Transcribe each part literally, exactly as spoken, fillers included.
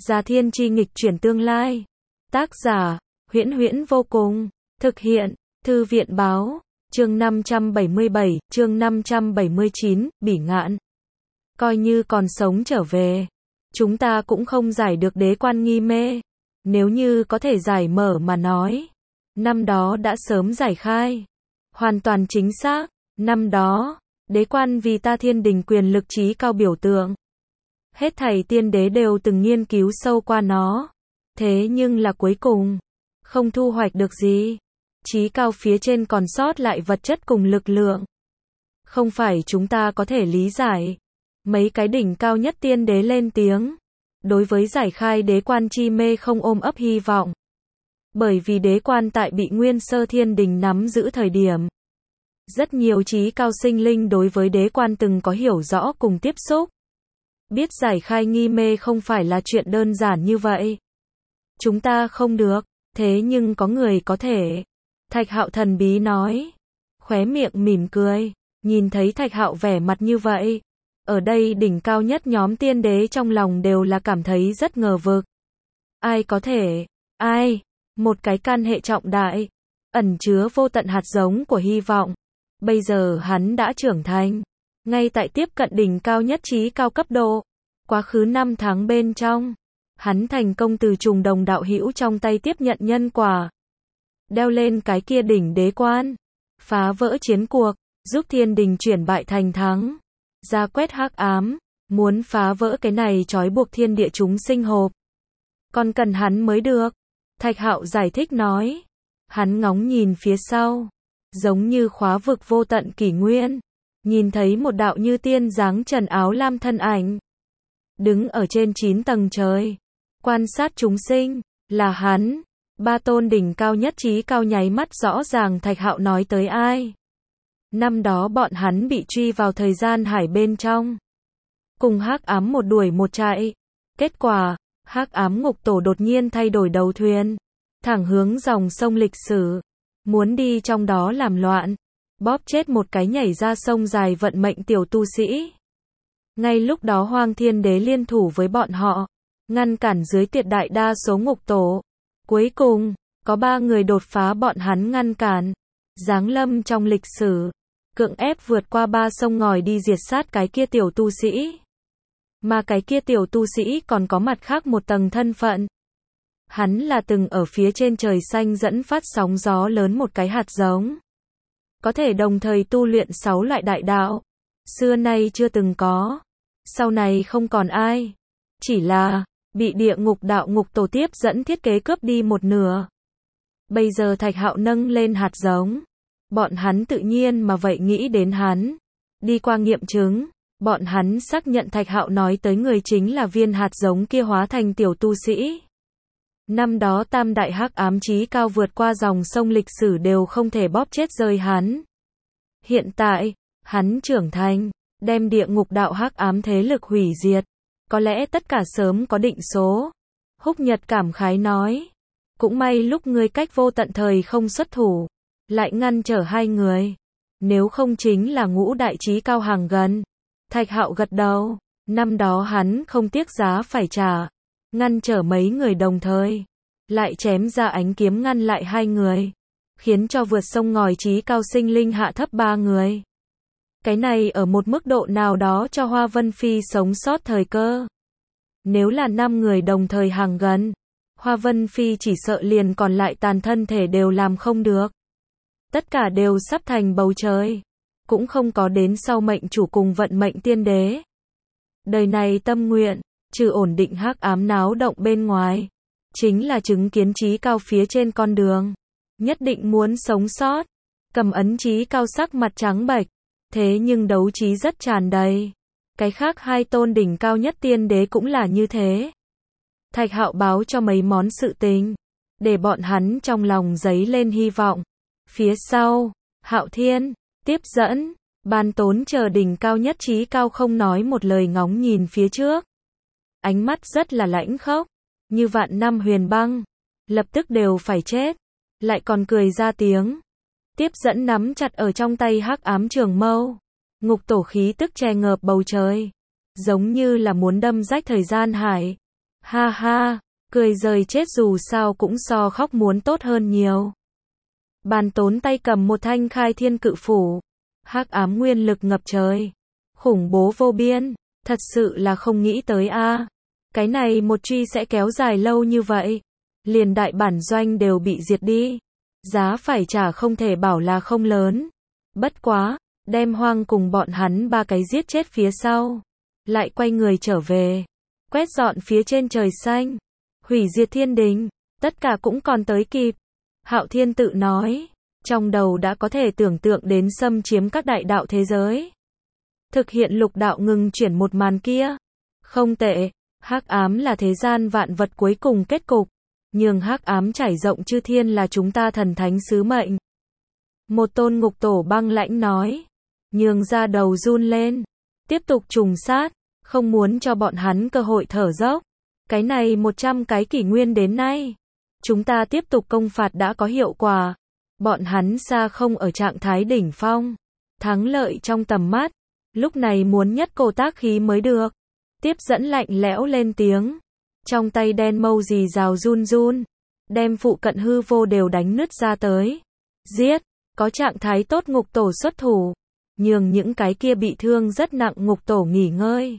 Già Thiên Chi nghịch chuyển tương lai. Tác giả, Huyễn Huyễn vô cùng. Thực hiện, Thư viện báo. Chương năm trăm bảy mươi bảy, chương năm trăm bảy mươi chín, Bỉ Ngạn. Coi như còn sống trở về, chúng ta cũng không giải được đế quan nghi mê. Nếu như có thể giải mở mà nói, năm đó đã sớm giải khai. Hoàn toàn chính xác, năm đó, đế quan vì ta thiên đình quyền lực trí cao biểu tượng. Hết thảy tiên đế đều từng nghiên cứu sâu qua nó. Thế nhưng là cuối cùng, không thu hoạch được gì. Trí cao phía trên còn sót lại vật chất cùng lực lượng. Không phải chúng ta có thể lý giải. Mấy cái đỉnh cao nhất tiên đế lên tiếng. Đối với giải khai đế quan chi mê không ôm ấp hy vọng. Bởi vì đế quan tại bị Nguyên Sơ Thiên Đình nắm giữ thời điểm. Rất nhiều trí cao sinh linh đối với đế quan từng có hiểu rõ cùng tiếp xúc. Biết giải khai nghi mê không phải là chuyện đơn giản như vậy. Chúng ta không được, thế nhưng có người có thể. Thạch Hạo thần bí nói. Khóe miệng mỉm cười, nhìn thấy Thạch Hạo vẻ mặt như vậy. Ở đây đỉnh cao nhất nhóm tiên đế trong lòng đều là cảm thấy rất ngờ vực. Ai có thể? Ai? Một cái can hệ trọng đại, ẩn chứa vô tận hạt giống của hy vọng. Bây giờ hắn đã trưởng thành, ngay tại tiếp cận đỉnh cao nhất trí cao cấp độ. Quá khứ năm tháng bên trong, hắn thành công từ trùng đồng đạo hữu trong tay tiếp nhận nhân quả. Đeo lên cái kia đỉnh đế quan, phá vỡ chiến cuộc, giúp thiên đình chuyển bại thành thắng. Ra quét hắc ám, muốn phá vỡ cái này trói buộc thiên địa chúng sinh hộp. Còn cần hắn mới được. Thạch Hạo giải thích nói. Hắn ngóng nhìn phía sau, giống như khóa vực vô tận kỷ nguyên. Nhìn thấy một đạo như tiên dáng trần áo lam thân ảnh. Đứng ở trên chín tầng trời, quan sát chúng sinh, là hắn. Ba tôn đỉnh cao nhất trí cao nháy mắt rõ ràng Thạch Hạo nói tới ai. Năm đó bọn hắn bị truy vào thời gian hải bên trong. Cùng hắc ám một đuổi một chạy. Kết quả, hắc ám ngục tổ đột nhiên thay đổi đầu thuyền. Thẳng hướng dòng sông lịch sử. Muốn đi trong đó làm loạn. Bóp chết một cái nhảy ra sông dài vận mệnh tiểu tu sĩ. Ngay lúc đó Hoang Thiên Đế liên thủ với bọn họ. Ngăn cản dưới tuyệt đại đa số ngục tổ. Cuối cùng, có ba người đột phá bọn hắn ngăn cản. Giáng lâm trong lịch sử. Cưỡng ép vượt qua ba sông ngòi đi diệt sát cái kia tiểu tu sĩ. Mà cái kia tiểu tu sĩ còn có mặt khác một tầng thân phận. Hắn là từng ở phía trên trời xanh dẫn phát sóng gió lớn một cái hạt giống. Có thể đồng thời tu luyện sáu loại đại đạo. Xưa nay chưa từng có. Sau này không còn ai. Chỉ là, bị địa ngục đạo ngục tổ tiếp dẫn thiết kế cướp đi một nửa. Bây giờ Thạch Hạo nâng lên hạt giống. Bọn hắn tự nhiên mà vậy nghĩ đến hắn. Đi qua nghiệm chứng, bọn hắn xác nhận Thạch Hạo nói tới người chính là viên hạt giống kia hóa thành tiểu tu sĩ. Năm đó tam đại hắc ám chí cao vượt qua dòng sông lịch sử đều không thể bóp chết rơi hắn. Hiện tại, hắn trưởng thành, đem địa ngục đạo hắc ám thế lực hủy diệt. Có lẽ tất cả sớm có định số. Húc Nhật cảm khái nói. Cũng may lúc ngươi cách vô tận thời không xuất thủ. Lại ngăn trở hai người. Nếu không chính là ngũ đại chí cao hàng gần. Thạch Hạo gật đầu. Năm đó hắn không tiếc giá phải trả. Ngăn trở mấy người đồng thời. Lại chém ra ánh kiếm ngăn lại hai người. Khiến cho vượt sông ngòi chí cao sinh linh hạ thấp ba người. Cái này ở một mức độ nào đó cho Hoa Vân Phi sống sót thời cơ. Nếu là năm người đồng thời hàng gần. Hoa Vân Phi chỉ sợ liền còn lại tàn thân thể đều làm không được. Tất cả đều sắp thành bầu trời. Cũng không có đến sau mệnh chủ cùng vận mệnh tiên đế. Đời này tâm nguyện, trừ ổn định hắc ám náo động bên ngoài. Chính là chứng kiến chí cao phía trên con đường. Nhất định muốn sống sót. Cầm ấn chí cao sắc mặt trắng bệch. Thế nhưng đấu trí rất tràn đầy. Cái khác hai tôn đỉnh cao nhất tiên đế cũng là như thế. Thạch Hạo báo cho mấy món sự tình. Để bọn hắn trong lòng dấy lên hy vọng. Phía sau, Hạo Thiên, tiếp dẫn, Ban Tốn chờ đỉnh cao nhất trí cao không nói một lời ngóng nhìn phía trước. Ánh mắt rất là lãnh khốc, như vạn năm huyền băng, lập tức đều phải chết, lại còn cười ra tiếng. Tiếp dẫn nắm chặt ở trong tay hắc ám trường mâu, ngục tổ khí tức che ngợp bầu trời, giống như là muốn đâm rách thời gian hải. Ha ha, cười rời chết dù sao cũng so khóc muốn tốt hơn nhiều. Bàn tốn tay cầm một thanh khai thiên cự phủ. Hắc ám nguyên lực ngập trời. Khủng bố vô biên, thật sự là không nghĩ tới a. Cái này một truy sẽ kéo dài lâu như vậy. Liền đại bản doanh đều bị diệt đi. Giá phải trả không thể bảo là không lớn. Bất quá, đem Hoang cùng bọn hắn ba cái giết chết phía sau. Lại quay người trở về. Quét dọn phía trên trời xanh. Hủy diệt thiên đình. Tất cả cũng còn tới kịp. Hạo Thiên tự nói. Trong đầu đã có thể tưởng tượng đến xâm chiếm các đại đạo thế giới. Thực hiện lục đạo ngừng chuyển một màn kia. Không tệ. Hắc ám là thế gian vạn vật cuối cùng kết cục. Nhường hắc ám trải rộng chư thiên là chúng ta thần thánh sứ mệnh. Một tôn ngục tổ băng lãnh nói. Nhường ra đầu run lên. Tiếp tục trùng sát. Không muốn cho bọn hắn cơ hội thở dốc. Cái này một trăm cái kỷ nguyên đến nay. Chúng ta tiếp tục công phạt đã có hiệu quả. Bọn hắn xa không ở trạng thái đỉnh phong. Thắng lợi trong tầm mắt. Lúc này muốn nhất cổ tác khí mới được. Tiếp dẫn lạnh lẽo lên tiếng. Trong tay đen mâu dì rào run run. Đem phụ cận hư vô đều đánh nứt ra tới. Giết. Có trạng thái tốt ngục tổ xuất thủ. Nhường những cái kia bị thương rất nặng ngục tổ nghỉ ngơi.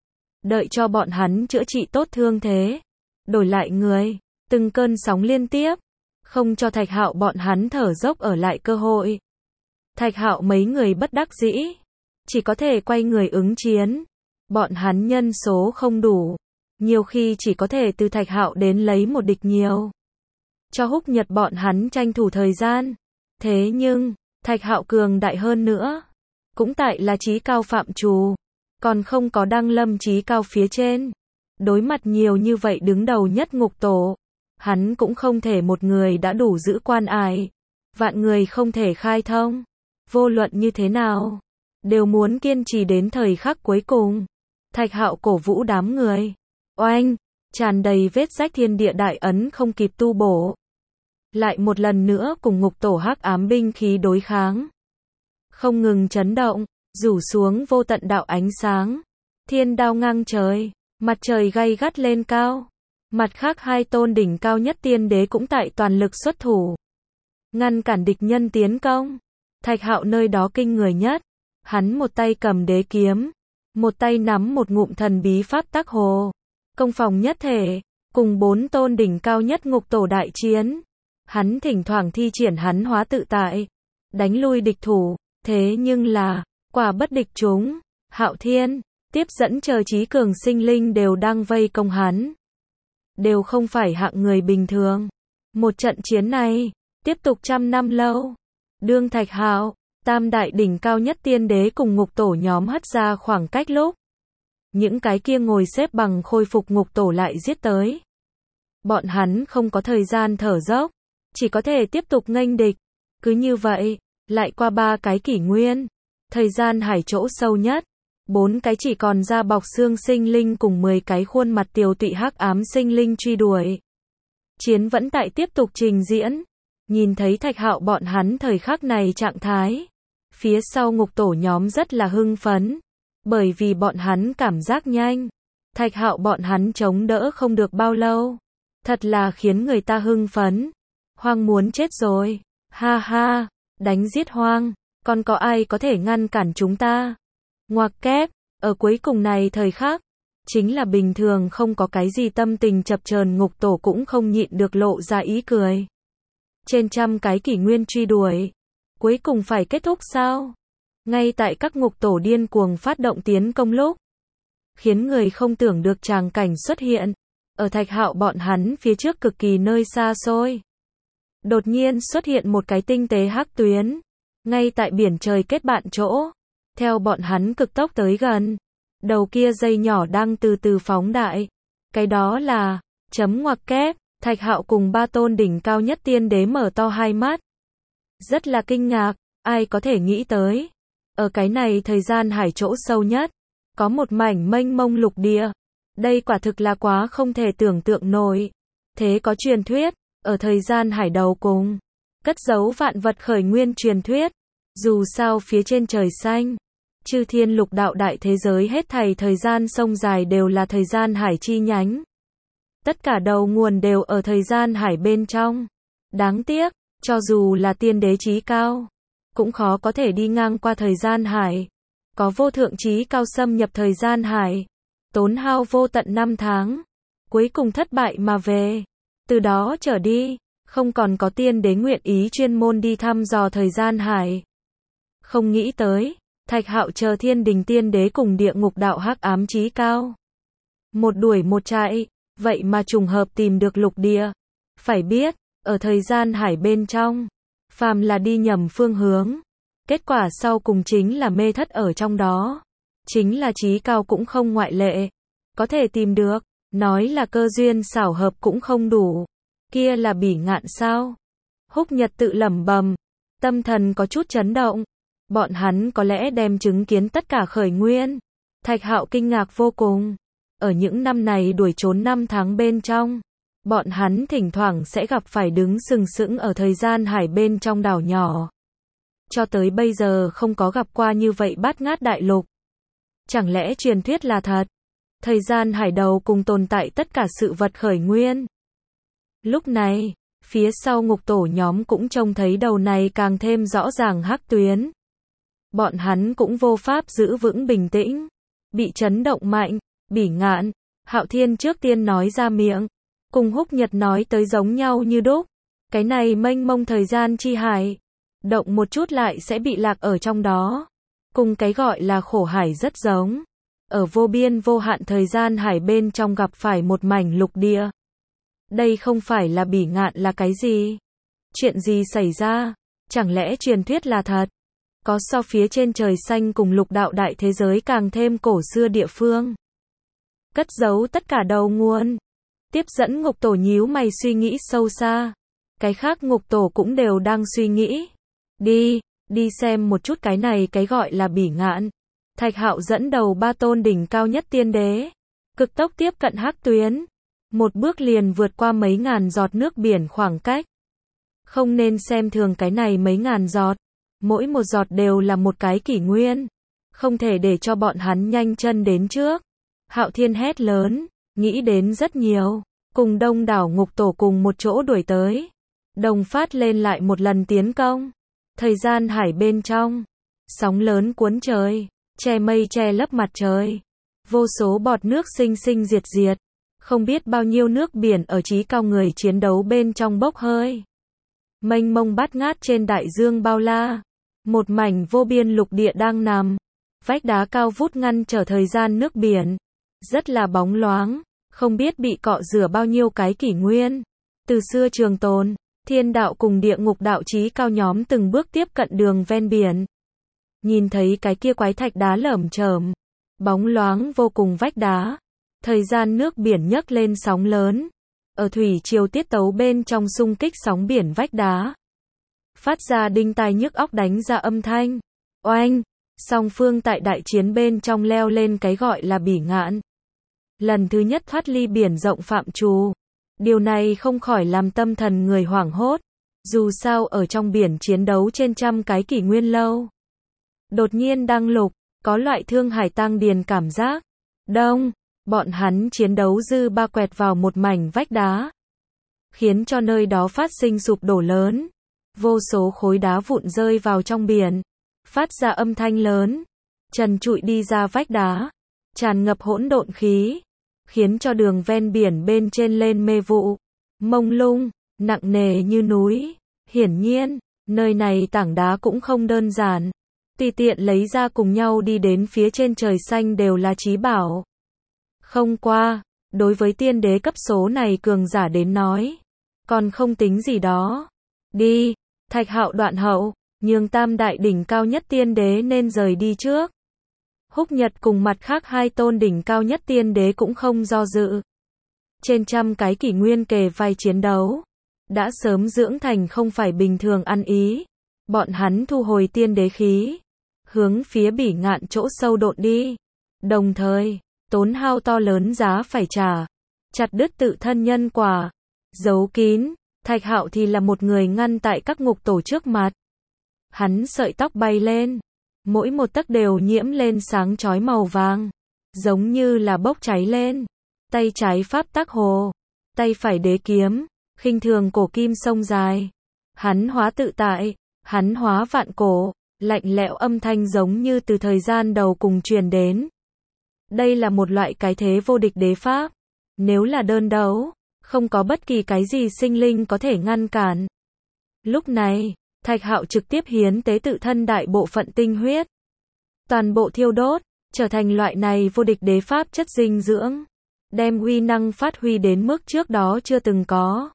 Đợi cho bọn hắn chữa trị tốt thương thế. Đổi lại người. Từng cơn sóng liên tiếp. Không cho Thạch Hạo bọn hắn thở dốc ở lại cơ hội. Thạch Hạo mấy người bất đắc dĩ. Chỉ có thể quay người ứng chiến. Bọn hắn nhân số không đủ. Nhiều khi chỉ có thể từ Thạch Hạo đến lấy một địch nhiều. Cho Húc Nhật bọn hắn tranh thủ thời gian. Thế nhưng, Thạch Hạo cường đại hơn nữa. Cũng tại là chí cao phạm trù. Còn không có đăng lâm chí cao phía trên. Đối mặt nhiều như vậy đứng đầu nhất ngục tổ. Hắn cũng không thể một người đã đủ giữ quan ải. Vạn người không thể khai thông. Vô luận như thế nào. Đều muốn kiên trì đến thời khắc cuối cùng. Thạch Hạo cổ vũ đám người. Oanh, tràn đầy vết rách thiên địa đại ấn không kịp tu bổ. Lại một lần nữa cùng ngục tổ hắc ám binh khí đối kháng. Không ngừng chấn động, rủ xuống vô tận đạo ánh sáng. Thiên đao ngang trời, mặt trời gay gắt lên cao. Mặt khác hai tôn đỉnh cao nhất tiên đế cũng tại toàn lực xuất thủ. Ngăn cản địch nhân tiến công. Thạch Hạo nơi đó kinh người nhất. Hắn một tay cầm đế kiếm. Một tay nắm một ngụm thần bí pháp tắc hồ. Công phòng nhất thể. Cùng bốn tôn đỉnh cao nhất ngục tổ đại chiến. Hắn thỉnh thoảng thi triển hắn hóa tự tại. Đánh lui địch thủ. Thế nhưng là, quả bất địch chúng. Hạo Thiên, tiếp dẫn chờ trí cường sinh linh đều đang vây công hắn. Đều không phải hạng người bình thường. Một trận chiến này, tiếp tục trăm năm lâu. Đương Thạch Hạo, tam đại đỉnh cao nhất tiên đế cùng ngục tổ nhóm hất ra khoảng cách lúc. Những cái kia ngồi xếp bằng khôi phục ngục tổ lại giết tới. Bọn hắn không có thời gian thở dốc. Chỉ có thể tiếp tục nghênh địch. Cứ như vậy, lại qua ba cái kỷ nguyên. Thời gian hải chỗ sâu nhất. Bốn cái chỉ còn da bọc xương sinh linh cùng mười cái khuôn mặt tiều tụy hắc ám sinh linh truy đuổi. Chiến vẫn tại tiếp tục trình diễn. Nhìn thấy Thạch Hạo bọn hắn thời khắc này trạng thái. Phía sau ngục tổ nhóm rất là hưng phấn. Bởi vì bọn hắn cảm giác nhanh. Thạch Hạo bọn hắn chống đỡ không được bao lâu. Thật là khiến người ta hưng phấn. Hoang muốn chết rồi. Ha ha, đánh giết Hoang. Còn có ai có thể ngăn cản chúng ta? Ngoặc kép, ở cuối cùng này thời khắc, chính là bình thường không có cái gì tâm tình chập chờn ngục tổ cũng không nhịn được lộ ra ý cười. Trên trăm cái kỷ nguyên truy đuổi, cuối cùng phải kết thúc sao? Ngay tại các ngục tổ điên cuồng phát động tiến công lúc, khiến người không tưởng được tràng cảnh xuất hiện, ở Thạch Hạo bọn hắn phía trước cực kỳ nơi xa xôi. Đột nhiên xuất hiện một cái tinh tế hắc tuyến, ngay tại biển trời kết bạn chỗ. Theo bọn hắn cực tốc tới gần, đầu kia dây nhỏ đang từ từ phóng đại. Cái đó là, chấm ngoặc kép, Thạch Hạo cùng ba tôn đỉnh cao nhất tiên đế mở to hai mắt. Rất là kinh ngạc, ai có thể nghĩ tới. Ở cái này thời gian hải chỗ sâu nhất, có một mảnh mênh mông lục địa. Đây quả thực là quá không thể tưởng tượng nổi. Thế có truyền thuyết, ở thời gian hải đầu cùng, cất giấu vạn vật khởi nguyên truyền thuyết. Dù sao phía trên trời xanh, chư thiên lục đạo đại thế giới hết thảy thời gian sông dài đều là thời gian hải chi nhánh. Tất cả đầu nguồn đều ở thời gian hải bên trong. Đáng tiếc, cho dù là tiên đế chí cao, cũng khó có thể đi ngang qua thời gian hải. Có vô thượng chí cao xâm nhập thời gian hải, tốn hao vô tận năm tháng, cuối cùng thất bại mà về. Từ đó trở đi, không còn có tiên đế nguyện ý chuyên môn đi thăm dò thời gian hải. Không nghĩ tới, Thạch Hạo chờ Thiên Đình tiên đế cùng địa ngục đạo hắc ám chí cao. Một đuổi một chạy, vậy mà trùng hợp tìm được lục địa. Phải biết, ở thời gian hải bên trong, phàm là đi nhầm phương hướng, kết quả sau cùng chính là mê thất ở trong đó. Chính là chí cao cũng không ngoại lệ. Có thể tìm được, nói là cơ duyên xảo hợp cũng không đủ. Kia là bỉ ngạn sao? Húc Nhật tự lẩm bẩm, tâm thần có chút chấn động. Bọn hắn có lẽ đem chứng kiến tất cả khởi nguyên. Thạch Hạo kinh ngạc vô cùng. Ở những năm này đuổi trốn năm tháng bên trong, bọn hắn thỉnh thoảng sẽ gặp phải đứng sừng sững ở thời gian hải bên trong đảo nhỏ. Cho tới bây giờ không có gặp qua như vậy bát ngát đại lục. Chẳng lẽ truyền thuyết là thật? Thời gian hải đầu cùng tồn tại tất cả sự vật khởi nguyên. Lúc này, phía sau ngục tổ nhóm cũng trông thấy đầu này càng thêm rõ ràng hắc tuyến. Bọn hắn cũng vô pháp giữ vững bình tĩnh. Bị chấn động mạnh, bỉ ngạn, Hạo Thiên trước tiên nói ra miệng. Cùng Húc Nhật nói tới giống nhau như đúc. Cái này mênh mông thời gian chi hải. Động một chút lại sẽ bị lạc ở trong đó. Cùng cái gọi là khổ hải rất giống. Ở vô biên vô hạn thời gian hải bên trong gặp phải một mảnh lục địa. Đây không phải là bỉ ngạn là cái gì? Chuyện gì xảy ra? Chẳng lẽ truyền thuyết là thật? Có so phía trên trời xanh cùng lục đạo đại thế giới càng thêm cổ xưa địa phương. Cất giấu tất cả đầu nguồn. Tiếp dẫn ngục tổ nhíu mày suy nghĩ sâu xa. Cái khác ngục tổ cũng đều đang suy nghĩ. Đi, đi xem một chút cái này cái gọi là bỉ ngạn. Thạch Hạo dẫn đầu ba tôn đỉnh cao nhất tiên đế. Cực tốc tiếp cận hắc tuyến. Một bước liền vượt qua mấy ngàn giọt nước biển khoảng cách. Không nên xem thường cái này mấy ngàn giọt. Mỗi một giọt đều là một cái kỷ nguyên. Không thể để cho bọn hắn nhanh chân đến trước. Hạo Thiên hét lớn, nghĩ đến rất nhiều. Cùng đông đảo ngục tổ cùng một chỗ đuổi tới. Đồng phát lên lại một lần tiến công. Thời gian hải bên trong. Sóng lớn cuốn trời. Che mây che lấp mặt trời. Vô số bọt nước sinh sinh diệt diệt. Không biết bao nhiêu nước biển ở chí cao người chiến đấu bên trong bốc hơi. Mênh mông bát ngát trên đại dương bao la. Một mảnh vô biên lục địa đang nằm. Vách đá cao vút ngăn trở thời gian nước biển. Rất là bóng loáng. Không biết bị cọ rửa bao nhiêu cái kỷ nguyên. Từ xưa trường tồn, thiên đạo cùng địa ngục đạo chí cao nhóm từng bước tiếp cận đường ven biển. Nhìn thấy cái kia quái thạch đá lởm chởm, bóng loáng vô cùng vách đá. Thời gian nước biển nhấc lên sóng lớn. Ở thủy triều tiết tấu bên trong xung kích sóng biển vách đá. Phát ra đinh tai nhức óc đánh ra âm thanh. Oanh! Song phương tại đại chiến bên trong leo lên cái gọi là bỉ ngạn. Lần thứ nhất thoát ly biển rộng phạm trù. Điều này không khỏi làm tâm thần người hoảng hốt. Dù sao ở trong biển chiến đấu trên trăm cái kỷ nguyên lâu. Đột nhiên đăng lục, có loại thương hải tăng điền cảm giác. Đông, bọn hắn chiến đấu dư ba quẹt vào một mảnh vách đá. Khiến cho nơi đó phát sinh sụp đổ lớn. Vô số khối đá vụn rơi vào trong biển. Phát ra âm thanh lớn. Trần trụi đi ra vách đá. Tràn ngập hỗn độn khí. Khiến cho đường ven biển bên trên lên mê vụ. Mông lung, nặng nề như núi. Hiển nhiên, nơi này tảng đá cũng không đơn giản. Tùy tiện lấy ra cùng nhau đi đến phía trên trời xanh đều là chí bảo. Không qua, đối với tiên đế cấp số này cường giả đến nói. Còn không tính gì đó. Đi, Thạch Hạo đoạn hậu, nhường tam đại đỉnh cao nhất tiên đế nên rời đi trước. Húc Nhật cùng mặt khác hai tôn đỉnh cao nhất tiên đế cũng không do dự. Trên trăm cái kỷ nguyên kề vai chiến đấu. Đã sớm dưỡng thành không phải bình thường ăn ý. Bọn hắn thu hồi tiên đế khí. Hướng phía bỉ ngạn chỗ sâu độn đi. Đồng thời, tốn hao to lớn giá phải trả. Chặt đứt tự thân nhân quả. Giấu kín, Thạch Hạo thì là một người ngăn tại các ngục tổ trước mặt. Hắn sợi tóc bay lên. Mỗi một tấc đều nhiễm lên sáng chói màu vàng. Giống như là bốc cháy lên. Tay trái pháp tắc hồ. tay phải đế kiếm, khinh thường cổ kim sông dài. Hắn hóa tự tại, hắn hóa vạn cổ, lạnh lẽo âm thanh giống như từ thời gian đầu cùng truyền đến. Đây là một loại cái thế vô địch đế pháp. Nếu là đơn đấu, không có bất kỳ cái gì sinh linh có thể ngăn cản. Lúc này, Thạch Hạo trực tiếp hiến tế tự thân đại bộ phận tinh huyết. Toàn bộ thiêu đốt, trở thành loại này vô địch đế pháp chất dinh dưỡng. Đem uy năng phát huy đến mức trước đó chưa từng có.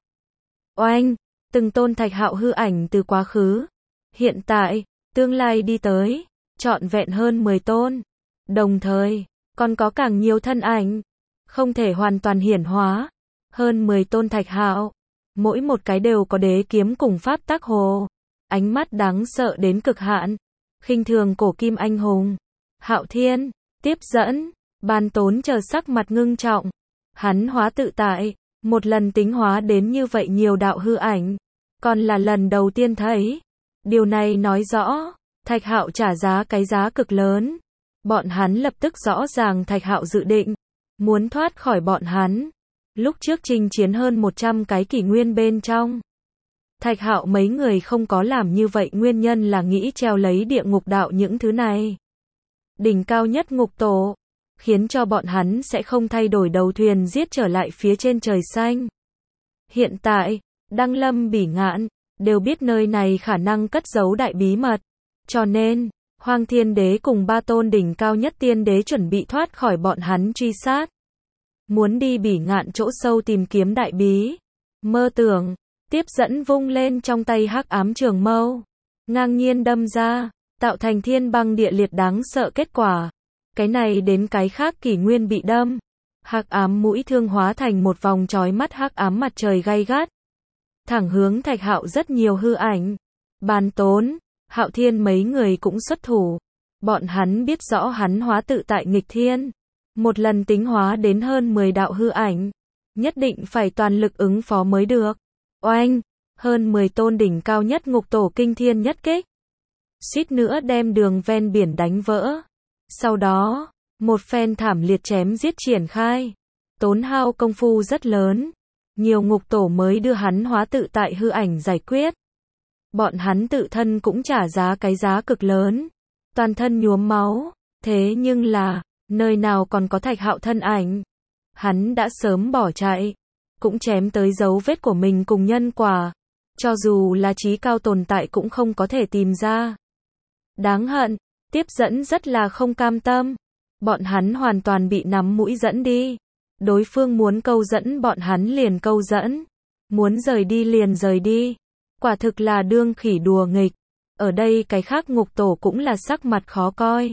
Oanh, từng tôn Thạch Hạo hư ảnh từ quá khứ, hiện tại, tương lai đi tới, trọn vẹn hơn mười tôn. Đồng thời, còn có càng nhiều thân ảnh, không thể hoàn toàn hiển hóa. Hơn mười tôn Thạch Hạo, mỗi một cái đều có đế kiếm cùng pháp tác hồ. Ánh mắt đáng sợ đến cực hạn, khinh thường cổ kim anh hùng. Hạo Thiên, tiếp dẫn, Ban Tốn chờ sắc mặt ngưng trọng. Hắn hóa tự tại, một lần tính hóa đến như vậy nhiều đạo hư ảnh, còn là lần đầu tiên thấy. Điều này nói rõ, Thạch Hạo trả giá cái giá cực lớn. Bọn hắn lập tức rõ ràng Thạch Hạo dự định, muốn thoát khỏi bọn hắn. Lúc trước chinh chiến hơn một trăm cái kỷ nguyên bên trong. Thạch Hạo mấy người không có làm như vậy nguyên nhân là nghĩ treo lấy địa ngục đạo những thứ này. Đỉnh cao nhất ngục tổ, khiến cho bọn hắn sẽ không thay đổi đầu thuyền giết trở lại phía trên trời xanh. Hiện tại, Đăng Lâm Bỉ Ngạn, đều biết nơi này khả năng cất giấu đại bí mật. Cho nên, Hoang Thiên Đế cùng ba tôn đỉnh cao nhất tiên đế chuẩn bị thoát khỏi bọn hắn truy sát. Muốn đi Bỉ Ngạn chỗ sâu tìm kiếm đại bí. Mơ tưởng, tiếp dẫn vung lên trong tay hắc ám trường mâu. Ngang nhiên đâm ra, tạo thành thiên băng địa liệt đáng sợ kết quả. Cái này đến cái khác kỷ nguyên bị đâm. Hắc ám mũi thương hóa thành một vòng chói mắt hắc ám mặt trời gay gắt. Thẳng hướng Thạch Hạo rất nhiều hư ảnh. Ban Tốn, Hạo Thiên mấy người cũng xuất thủ. Bọn hắn biết rõ hắn hóa tự tại nghịch thiên. Một lần tính hóa đến hơn mười đạo hư ảnh. Nhất định phải toàn lực ứng phó mới được. Oanh, hơn mười tôn đỉnh cao nhất ngục tổ kinh thiên nhất kích. Suýt nữa đem đường ven biển đánh vỡ. Sau đó, một phen thảm liệt chém giết triển khai. Tốn hao công phu rất lớn. Nhiều ngục tổ mới đưa hắn hóa tự tại hư ảnh giải quyết. Bọn hắn tự thân cũng trả giá cái giá cực lớn. Toàn thân nhuốm máu. Thế nhưng là, nơi nào còn có Thạch Hạo thân ảnh. Hắn đã sớm bỏ chạy. Cũng chém tới dấu vết của mình cùng nhân quả. Cho dù là trí cao tồn tại cũng không có thể tìm ra. Đáng hận, tiếp dẫn rất là không cam tâm. Bọn hắn hoàn toàn bị nắm mũi dẫn đi. Đối phương muốn câu dẫn bọn hắn liền câu dẫn. Muốn rời đi liền rời đi. Quả thực là đương khỉ đùa nghịch. Ở đây cái khác ngục tổ cũng là sắc mặt khó coi.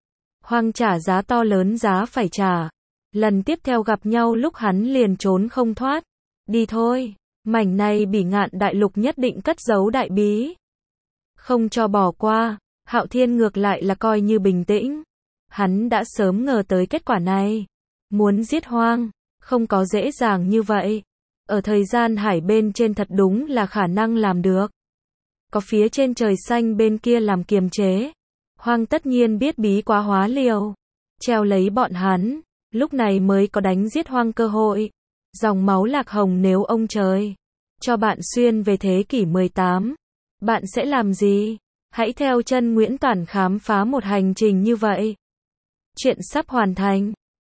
Hoang trả giá to lớn giá phải trả. Lần tiếp theo gặp nhau lúc hắn liền trốn không thoát. Đi thôi, mảnh này Bỉ Ngạn đại lục nhất định cất giấu đại bí. Không cho bỏ qua, Hạo Thiên ngược lại là coi như bình tĩnh. Hắn đã sớm ngờ tới kết quả này. Muốn giết Hoang, không có dễ dàng như vậy. Ở thời gian hải bên trên thật đúng là khả năng làm được. Có phía trên trời xanh bên kia làm kiềm chế. Hoang tất nhiên biết bí quá hóa liều. Treo lấy bọn hắn, lúc này mới có đánh giết Hoang cơ hội. Dòng máu lạc hồng nếu ông trời cho bạn xuyên về thế kỷ mười tám, bạn sẽ làm gì? Hãy theo chân Nguyễn Toản khám phá một hành trình như vậy. Chuyện sắp hoàn thành.